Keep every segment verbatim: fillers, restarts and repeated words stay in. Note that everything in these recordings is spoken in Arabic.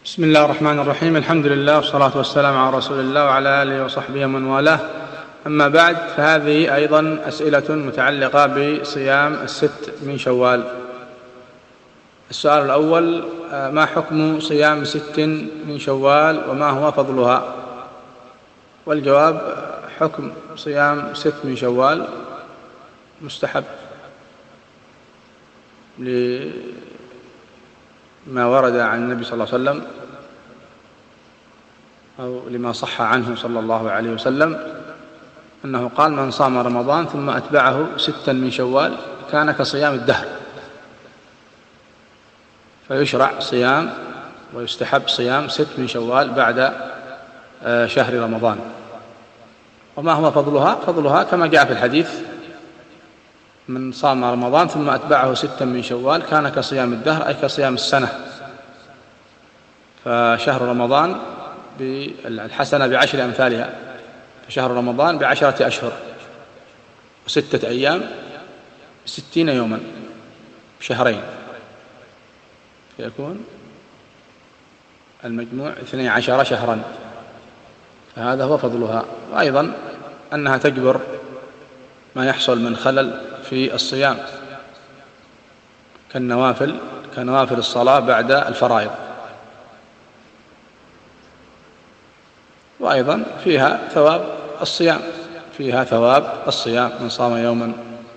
بسم الله الرحمن الرحيم. الحمد لله والصلاة والسلام على رسول الله وعلى آله وصحبه ومن والاه. أما بعد، فهذه أيضا أسئلة متعلقة بصيام الست من شوال. السؤال الأول: ما حكم صيام ست من شوال وما هو فضلها؟ والجواب: حكم صيام ست من شوال مستحب لما ورد عن النبي صلى الله عليه وسلم أو لما صح عنه صلى الله عليه وسلم أنه قال: من صام رمضان ثم أتبعه ستا من شوال كان كصيام الدهر. فيشرع صيام ويستحب صيام ست من شوال بعد شهر رمضان. وما هو فضلها؟ فضلها كما جاء في الحديث: من صام رمضان ثم أتبعه ستا من شوال كان كصيام الدهر، أي كصيام السنة. فشهر رمضان بالحسنة بعشر أمثالها، فشهر رمضان بعشرة أشهر وستة أيام ستين يوما شهرين، فيكون المجموع اثني عشر شهرا. فهذا هو فضلها. وأيضا أنها تجبر ما يحصل من خلل في الصيام كالنوافل كنوافل الصلاة بعد الفرائض. وأيضا فيها ثواب الصيام فيها ثواب الصيام من صام يوما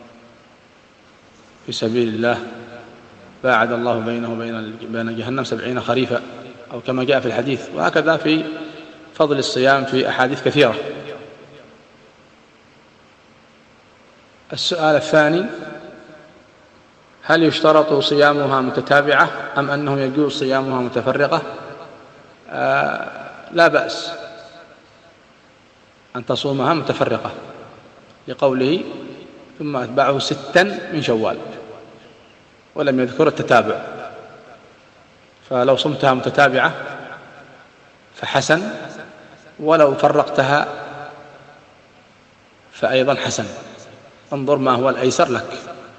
في سبيل الله باعد الله بينه وبين بين جهنم سبعين خريفا، أو كما جاء في الحديث. وهكذا في فضل الصيام في أحاديث كثيرة. السؤال الثاني: هل يشترط صيامها متتابعة أم أنه يجوز صيامها متفرقة؟ آه لا بأس أن تصومها متفرقة، لقوله: ثم أتبعه ستا من شوال، ولم يذكر التتابع. فلو صمتها متتابعة فحسن، ولو فرقتها فأيضا حسن. انظر ما هو الأيسر لك.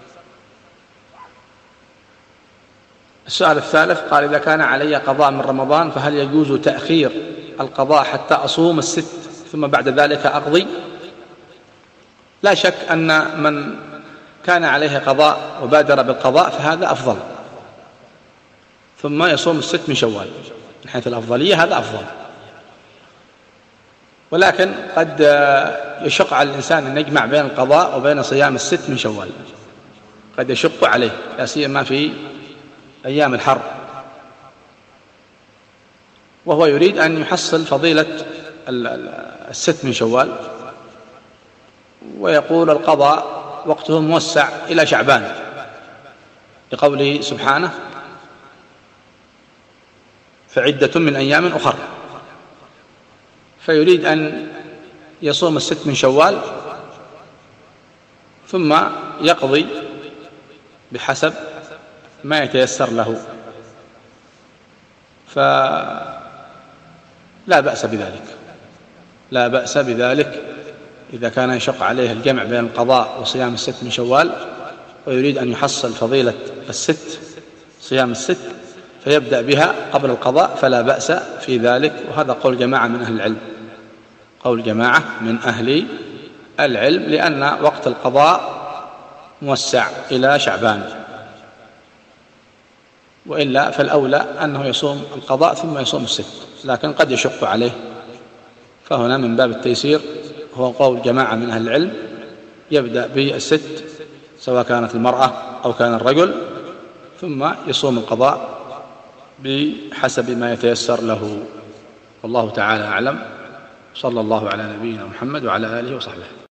السؤال الثالث قال: إذا كان علي قضاء من رمضان فهل يجوز تأخير القضاء حتى أصوم الست ثم بعد ذلك أقضي؟ لا شك أن من كان عليه قضاء وبادر بالقضاء فهذا أفضل، ثم يصوم الست من شوال. من حيث الأفضلية هذا أفضل. ولكن قد يشق على الإنسان أن يجمع بين القضاء وبين صيام الست من شوال، قد يشق عليه، لا سيما في أيام الحر، وهو يريد أن يحصل فضيلة الست من شوال، ويقول: القضاء وقته موسع إلى شعبان، لقوله سبحانه: فعدة من أيام أخر. فيريد أن يصوم الست من شوال ثم يقضي بحسب ما يتيسر له، فلا بأس بذلك لا بأس بذلك إذا كان يشق عليه الجمع بين القضاء وصيام الست من شوال، ويريد أن يحصل فضيلة الست صيام الست فيبدأ بها قبل القضاء، فلا بأس في ذلك. وهذا قول جماعة من أهل العلم قول جماعة من أهل العلم لأن وقت القضاء موسع إلى شعبان، وإلا فالأولى أنه يصوم القضاء ثم يصوم الست، لكن قد يشق عليه، فهنا من باب التيسير هو قول جماعة من أهل العلم: يبدأ بالست سواء كانت المرأة أو كان الرجل، ثم يصوم القضاء بحسب ما يتيسر له. والله تعالى أعلم. صلى الله على نبينا محمد وعلى آله وصحبه.